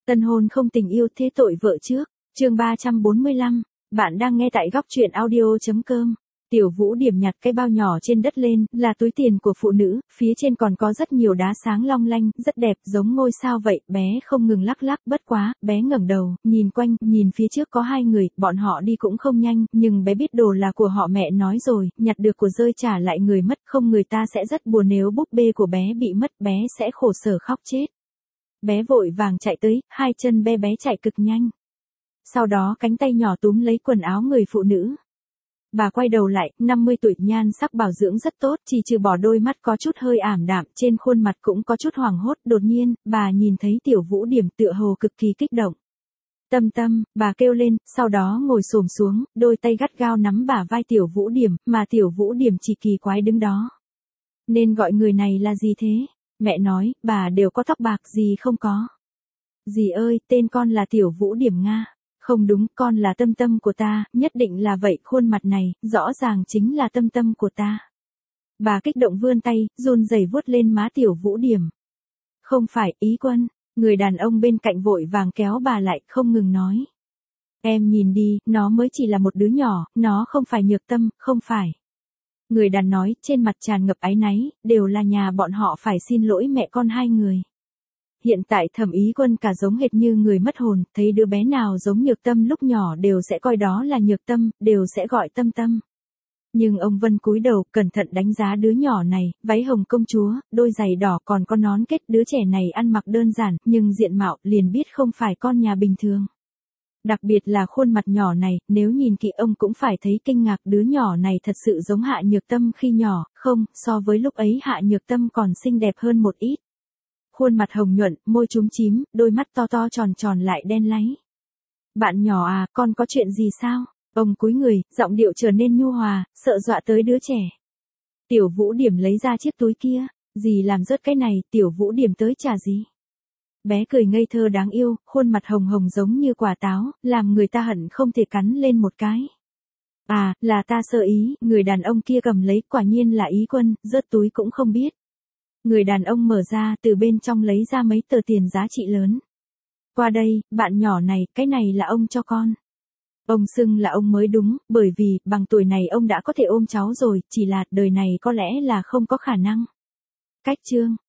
Tân hôn không tình yêu thế tội vợ trước. Chương 345. Bạn đang nghe tại góc truyện audio.com. Tiểu Vũ điểm nhặt cái bao nhỏ trên đất lên, là túi tiền của phụ nữ, phía trên còn có rất nhiều đá sáng long lanh, rất đẹp, giống ngôi sao vậy. Bé không ngừng lắc lắc, bất quá, bé ngẩng đầu, nhìn quanh, nhìn phía trước có hai người, bọn họ đi cũng không nhanh, nhưng bé biết đồ là của họ. Mẹ nói rồi, nhặt được của rơi trả lại người mất, không người ta sẽ rất buồn nếu búp bê của bé bị mất, bé sẽ khổ sở khóc chết. Bé vội vàng chạy tới, hai chân bé chạy cực nhanh. Sau đó cánh tay nhỏ túm lấy quần áo người phụ nữ. Bà quay đầu lại, 50 tuổi, nhan sắc bảo dưỡng rất tốt, chỉ trừ bỏ đôi mắt có chút hơi ảm đạm, trên khuôn mặt cũng có chút hoảng hốt. Đột nhiên, bà nhìn thấy Tiểu Vũ điểm tựa hồ cực kỳ kích động. Tâm tâm, bà kêu lên, sau đó ngồi xổm xuống, đôi tay gắt gao nắm bả vai Tiểu Vũ điểm, mà Tiểu Vũ điểm chỉ kỳ quái đứng đó. Nên gọi người này là gì thế? Mẹ nói, bà đều có tóc bạc, gì không có. Dì ơi, tên con là Tiểu Vũ điểm Nga. Không đúng, con là Tâm Tâm của ta, nhất định là vậy, khuôn mặt này, rõ ràng chính là Tâm Tâm của ta. Bà kích động vươn tay, run rẩy vuốt lên má Tiểu Vũ điểm. Không phải, Ý Quân, người đàn ông bên cạnh vội vàng kéo bà lại, không ngừng nói. Em nhìn đi, nó mới chỉ là một đứa nhỏ, nó không phải Nhược Tâm, không phải. Người đàn nói, trên mặt tràn ngập áy náy, đều là nhà bọn họ phải xin lỗi mẹ con hai người. Hiện tại Thẩm Ý Quân cả giống hệt như người mất hồn, thấy đứa bé nào giống Nhược Tâm lúc nhỏ đều sẽ coi đó là Nhược Tâm, đều sẽ gọi Tâm Tâm. Nhưng ông Vân cúi đầu, cẩn thận đánh giá đứa nhỏ này, váy hồng công chúa, đôi giày đỏ còn có nón kết, đứa trẻ này ăn mặc đơn giản, nhưng diện mạo, liền biết không phải con nhà bình thường. Đặc biệt là khuôn mặt nhỏ này, nếu nhìn kỹ ông cũng phải thấy kinh ngạc, đứa nhỏ này thật sự giống Hạ Nhược Tâm khi nhỏ, không, so với lúc ấy Hạ Nhược Tâm còn xinh đẹp hơn một ít. Khuôn mặt hồng nhuận, môi chúm chím, đôi mắt to to tròn tròn lại đen láy. Bạn nhỏ à, con có chuyện gì sao? Ông cúi người, giọng điệu trở nên nhu hòa, sợ dọa tới đứa trẻ. Tiểu Vũ điểm lấy ra chiếc túi kia, dì làm rớt cái này, Tiểu Vũ điểm tới trả gì? Bé cười ngây thơ đáng yêu, khuôn mặt hồng hồng giống như quả táo, làm người ta hận không thể cắn lên một cái. À, là ta sơ ý, người đàn ông kia cầm lấy, quả nhiên là Ý Quân, rớt túi cũng không biết. Người đàn ông mở ra, từ bên trong lấy ra mấy tờ tiền giá trị lớn. Qua đây, bạn nhỏ này, cái này là ông cho con. Ông xưng là ông mới đúng, bởi vì, bằng tuổi này ông đã có thể ôm cháu rồi, chỉ là, đời này có lẽ là không có khả năng. Cách chương.